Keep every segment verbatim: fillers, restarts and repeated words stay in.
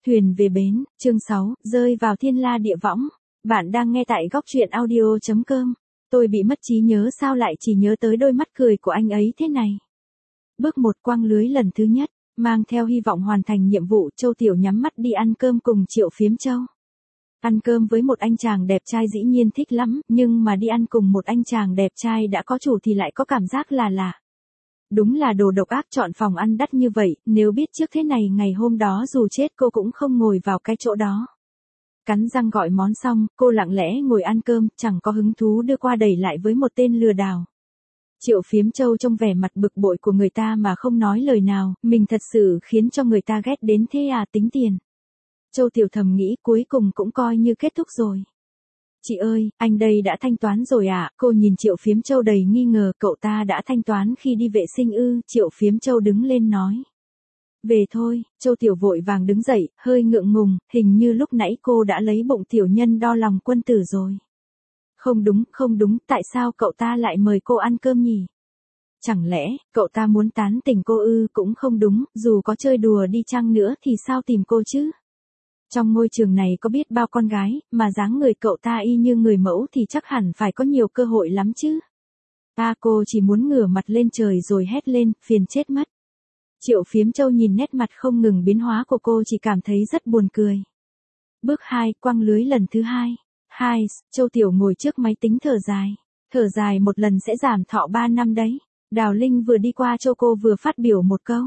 Thuyền về bến, chương sáu, rơi vào thiên la địa võng. Bạn đang nghe tại góc truyện audio chấm com. Tôi bị mất trí nhớ sao lại chỉ nhớ tới đôi mắt cười của anh ấy thế này. Bước một quăng lưới lần thứ nhất, mang theo hy vọng hoàn thành nhiệm vụ, Châu Tiểu nhắm mắt đi ăn cơm cùng Triệu Phiếm Châu. Ăn cơm với một anh chàng đẹp trai dĩ nhiên thích lắm, nhưng mà đi ăn cùng một anh chàng đẹp trai đã có chủ thì lại có cảm giác là lạ. Đúng là đồ độc ác, chọn phòng ăn đắt như vậy, nếu biết trước thế này ngày hôm đó dù chết cô cũng không ngồi vào cái chỗ đó. Cắn răng gọi món xong, cô lặng lẽ ngồi ăn cơm, chẳng có hứng thú đưa qua đẩy lại với một tên lừa đảo. Triệu Phiếm Châu trong vẻ mặt bực bội của người ta mà không nói lời nào, mình thật sự khiến cho người ta ghét đến thế à, tính tiền. Châu Tiểu thầm nghĩ cuối cùng cũng coi như kết thúc rồi. Chị ơi, anh đây đã thanh toán rồi ạ. À? Cô nhìn Triệu Phiếm Châu đầy nghi ngờ, cậu ta đã thanh toán khi đi vệ sinh ư? Triệu Phiếm Châu đứng lên nói. Về thôi, Châu Tiểu vội vàng đứng dậy, hơi ngượng ngùng, hình như lúc nãy cô đã lấy bụng tiểu nhân đo lòng quân tử rồi. Không đúng, không đúng, tại sao cậu ta lại mời cô ăn cơm nhỉ? Chẳng lẽ, cậu ta muốn tán tỉnh cô ư? Cũng không đúng, dù có chơi đùa đi chăng nữa thì sao tìm cô chứ? Trong môi trường này có biết bao con gái, mà dáng người cậu ta y như người mẫu thì chắc hẳn phải có nhiều cơ hội lắm chứ. Ta cô chỉ muốn ngửa mặt lên trời rồi hét lên, phiền chết mất. Triệu Phiếm Châu nhìn nét mặt không ngừng biến hóa của cô chỉ cảm thấy rất buồn cười. Bước hai, quăng lưới lần thứ hai. Hai, Châu Tiểu ngồi trước máy tính thở dài. Thở dài một lần sẽ giảm thọ ba năm đấy. Đào Linh vừa đi qua chỗ cô vừa phát biểu một câu.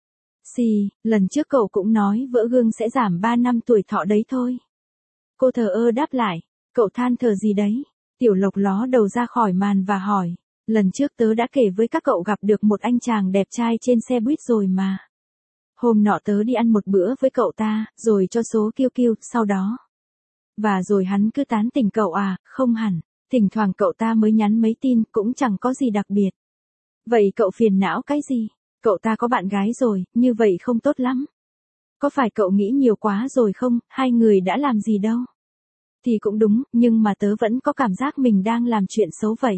Xì, lần trước cậu cũng nói vỡ gương sẽ giảm ba năm tuổi thọ đấy thôi. Cô thờ ơ đáp lại, cậu than thở gì đấy? Tiểu Lộc ló đầu ra khỏi màn và hỏi, lần trước tớ đã kể với các cậu gặp được một anh chàng đẹp trai trên xe buýt rồi mà. Hôm nọ tớ đi ăn một bữa với cậu ta, rồi cho số kiêu kiêu, sau đó. Và rồi hắn cứ tán tỉnh cậu à, không hẳn, thỉnh thoảng cậu ta mới nhắn mấy tin, cũng chẳng có gì đặc biệt. Vậy cậu phiền não cái gì? Cậu ta có bạn gái rồi, như vậy không tốt lắm. Có phải cậu nghĩ nhiều quá rồi không, hai người đã làm gì đâu? Thì cũng đúng, nhưng mà tớ vẫn có cảm giác mình đang làm chuyện xấu vậy.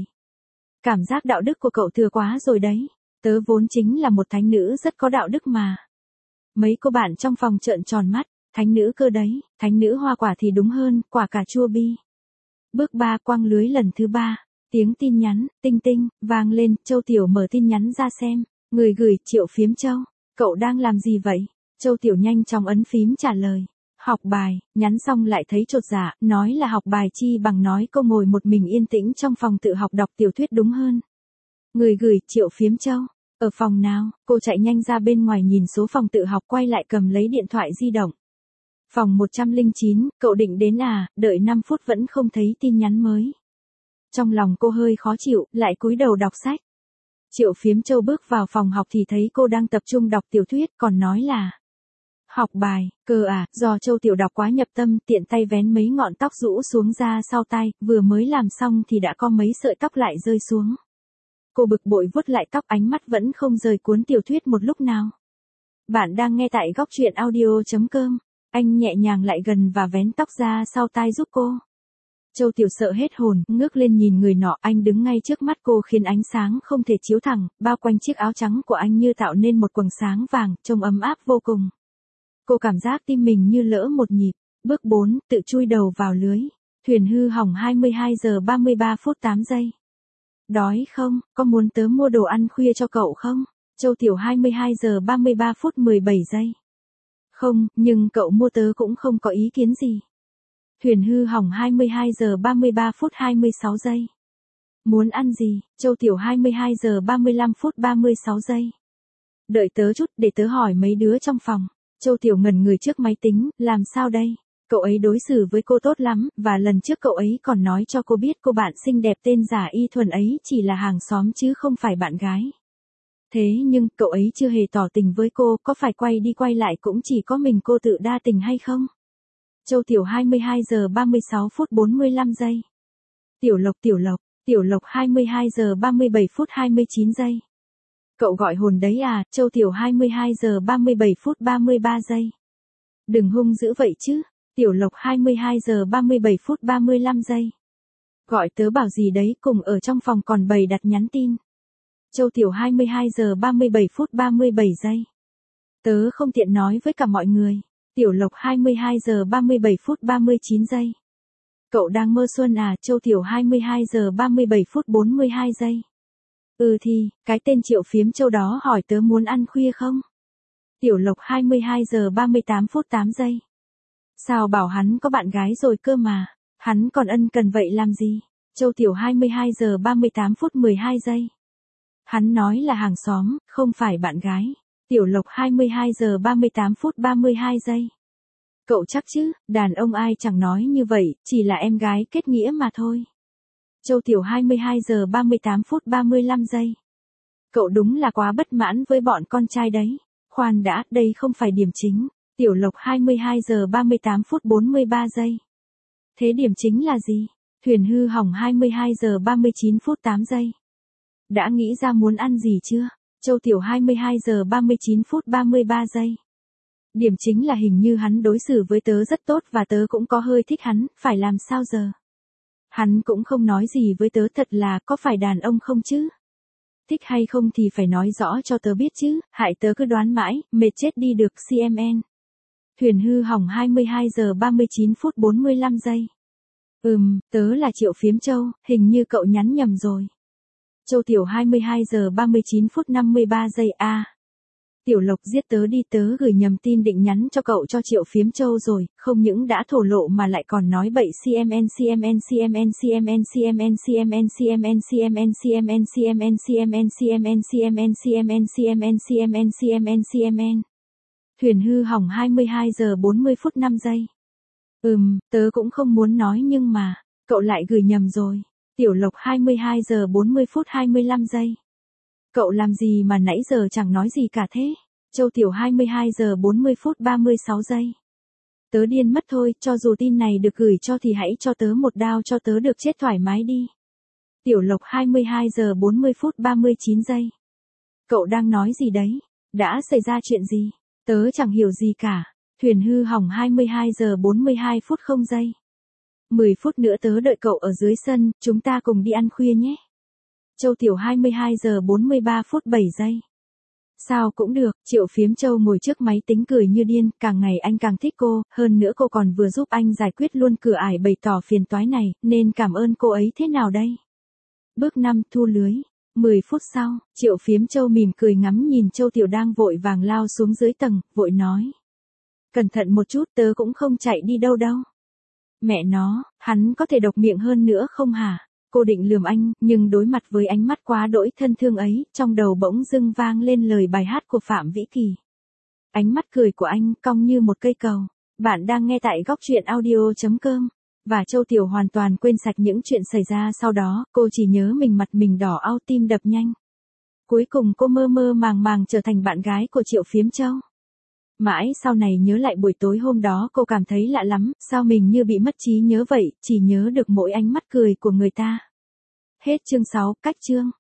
Cảm giác đạo đức của cậu thừa quá rồi đấy. Tớ vốn chính là một thánh nữ rất có đạo đức mà. Mấy cô bạn trong phòng trợn tròn mắt, thánh nữ cơ đấy, thánh nữ hoa quả thì đúng hơn, quả cà chua bi. Bước ba, quăng lưới lần thứ ba. Tiếng tin nhắn, tinh tinh, vang lên, Châu Tiểu mở tin nhắn ra xem. Người gửi, Triệu Phiếm Châu. Cậu đang làm gì vậy? Châu Tiểu nhanh chóng ấn phím trả lời. Học bài, nhắn xong lại thấy chột dạ, nói là học bài chi bằng nói cô ngồi một mình yên tĩnh trong phòng tự học đọc tiểu thuyết đúng hơn. Người gửi, Triệu Phiếm Châu. Ở phòng nào? Cô chạy nhanh ra bên ngoài nhìn số phòng tự học, quay lại cầm lấy điện thoại di động. Phòng một trăm lẻ chín, cậu định đến à? Đợi năm phút vẫn không thấy tin nhắn mới. Trong lòng cô hơi khó chịu, lại cúi đầu đọc sách. Triệu Phiếm Châu bước vào phòng học thì thấy cô đang tập trung đọc tiểu thuyết, còn nói là học bài, cơ à, do Châu Tiểu đọc quá nhập tâm, tiện tay vén mấy ngọn tóc rũ xuống ra sau tai, vừa mới làm xong thì đã có mấy sợi tóc lại rơi xuống. Cô bực bội vuốt lại tóc, ánh mắt vẫn không rời cuốn tiểu thuyết một lúc nào. Bạn đang nghe tại góc truyện audio chấm com. Anh nhẹ nhàng lại gần và vén tóc ra sau tai giúp cô. Châu Tiểu sợ hết hồn, ngước lên nhìn người nọ, anh đứng ngay trước mắt cô khiến ánh sáng không thể chiếu thẳng, bao quanh chiếc áo trắng của anh như tạo nên một quầng sáng vàng, trông ấm áp vô cùng. Cô cảm giác tim mình như lỡ một nhịp. Bước bốn, tự chui đầu vào lưới. Thuyền hư hỏng hai mươi hai giờ ba mươi ba phút tám giây. Đói không, có muốn tớ mua đồ ăn khuya cho cậu không? Châu Tiểu hai mươi hai giờ ba mươi ba phút mười bảy giây. Không, nhưng cậu mua tớ cũng không có ý kiến gì. Thuyền hư hỏng hai mươi hai giờ ba mươi ba phút hai mươi sáu giây. Muốn ăn gì? Châu Tiểu hai mươi hai giờ ba mươi lăm phút ba mươi sáu giây. Đợi tớ chút để tớ hỏi mấy đứa trong phòng. Châu Tiểu ngẩn người trước máy tính, làm sao đây? Cậu ấy đối xử với cô tốt lắm, và lần trước cậu ấy còn nói cho cô biết cô bạn xinh đẹp tên giả Y Thuần ấy chỉ là hàng xóm chứ không phải bạn gái. Thế nhưng, cậu ấy chưa hề tỏ tình với cô, có phải quay đi quay lại cũng chỉ có mình cô tự đa tình hay không? Châu Tiểu hai mươi hai giờ ba mươi sáu phút bốn mươi lăm giây. Tiểu Lộc Tiểu Lộc, Tiểu Lộc hai mươi hai giờ ba mươi bảy phút hai mươi chín giây. Cậu gọi hồn đấy à? Châu Tiểu hai mươi hai giờ ba mươi bảy phút ba mươi ba giây. Đừng hung dữ vậy chứ. Tiểu Lộc hai mươi hai giờ ba mươi bảy phút ba mươi lăm giây. Gọi tớ bảo gì đấy, cùng ở trong phòng còn bày đặt nhắn tin. Châu Tiểu hai mươi hai giờ ba mươi bảy phút ba mươi bảy giây. Tớ không tiện nói với cả mọi người. Tiểu Lộc hai mươi hai giờ ba mươi bảy phút ba mươi chín giây. Cậu đang mơ xuân à? Châu Tiểu hai mươi hai giờ ba mươi bảy phút bốn mươi hai giây. Ừ thì, cái tên Triệu Phiếm Châu đó hỏi tớ muốn ăn khuya không? Tiểu Lộc hai mươi hai giờ ba mươi tám phút tám giây. Sao bảo hắn có bạn gái rồi cơ mà, hắn còn ân cần vậy làm gì? Châu Tiểu hai mươi hai giờ ba mươi tám phút mười hai giây. Hắn nói là hàng xóm, không phải bạn gái. Tiểu Lộc hai mươi hai giờ ba mươi tám phút ba mươi hai giây. Cậu chắc chứ, đàn ông ai chẳng nói như vậy, chỉ là em gái kết nghĩa mà thôi. Châu Tiểu hai mươi hai giờ ba mươi tám phút ba mươi lăm giây. Cậu đúng là quá bất mãn với bọn con trai đấy. Khoan đã, đây không phải điểm chính. Tiểu Lộc hai mươi hai giờ ba mươi tám phút bốn mươi ba giây. Thế điểm chính là gì? Thuyền hư hỏng hai mươi hai giờ ba mươi chín phút tám giây. Đã nghĩ ra muốn ăn gì chưa? Châu Tiểu hai mươi hai giờ ba mươi chín phút ba mươi ba giây. Điểm chính là hình như hắn đối xử với tớ rất tốt và tớ cũng có hơi thích hắn, phải làm sao giờ? Hắn cũng không nói gì với tớ, thật là có phải đàn ông không chứ? Thích hay không thì phải nói rõ cho tớ biết chứ, hại tớ cứ đoán mãi, mệt chết đi được. xê em en. Thuyền hư hỏng hai mươi hai giờ ba mươi chín phút bốn mươi lăm giây. Ừm, tớ là Triệu Phiếm Châu, hình như cậu nhắn nhầm rồi. Châu Tiểu hai mươi hai giờ ba mươi chín phút năm mươi ba giây. A. À. Tiểu Lộc giết tớ đi, tớ gửi nhầm tin định nhắn cho cậu cho Triệu Phiếm Châu rồi, không những đã thổ lộ mà lại còn nói bậy. xê em en xê em en xê em en xê em en xê em en xê em en xê em en xê em en xê em en xê em en xê em en xê em en xê em en xê em en xê em en xê em en xê em en xê em en. Thuyền hư hỏng hai mươi hai giờ bốn mươi phút năm giây. Ừm, tớ cũng không muốn nói nhưng mà, cậu lại gửi nhầm rồi. Tiểu Lộc hai mươi hai giờ bốn mươi phút hai mươi lăm giây. Cậu làm gì mà nãy giờ chẳng nói gì cả thế? Châu Tiểu hai mươi hai giờ bốn mươi phút ba mươi sáu giây. Tớ điên mất thôi, cho dù tin này được gửi cho thì hãy cho tớ một đao cho tớ được chết thoải mái đi. Tiểu Lộc hai mươi hai giờ bốn mươi phút ba mươi chín giây. Cậu đang nói gì đấy? Đã xảy ra chuyện gì? Tớ chẳng hiểu gì cả. Thuyền hư hỏng hai mươi hai giờ bốn mươi hai phút không giây. mười phút nữa tớ đợi cậu ở dưới sân, chúng ta cùng đi ăn khuya nhé. Châu Tiểu hai mươi hai giờ bốn mươi ba phút bảy giây. Sao cũng được, Triệu Phiếm Châu ngồi trước máy tính cười như điên, càng ngày anh càng thích cô, hơn nữa cô còn vừa giúp anh giải quyết luôn cửa ải bày tỏ phiền toái này, nên cảm ơn cô ấy thế nào đây? Bước năm, thu lưới. mười phút sau, Triệu Phiếm Châu mỉm cười ngắm nhìn Châu Tiểu đang vội vàng lao xuống dưới tầng, vội nói. Cẩn thận một chút, tớ cũng không chạy đi đâu đâu. Mẹ nó, hắn có thể độc miệng hơn nữa không hả? Cô định lườm anh, nhưng đối mặt với ánh mắt quá đỗi thân thương ấy, trong đầu bỗng dưng vang lên lời bài hát của Phạm Vĩ Kỳ. Ánh mắt cười của anh cong như một cây cầu. Bạn đang nghe tại góc truyện audio chấm com. Và Châu Tiểu hoàn toàn quên sạch những chuyện xảy ra sau đó, cô chỉ nhớ mình mặt mình đỏ au, tim đập nhanh. Cuối cùng cô mơ mơ màng màng trở thành bạn gái của Triệu Phiếm Châu. Mãi sau này nhớ lại buổi tối hôm đó cô cảm thấy lạ lắm, sao mình như bị mất trí nhớ vậy, chỉ nhớ được mỗi ánh mắt cười của người ta. Hết chương sáu, cách chương.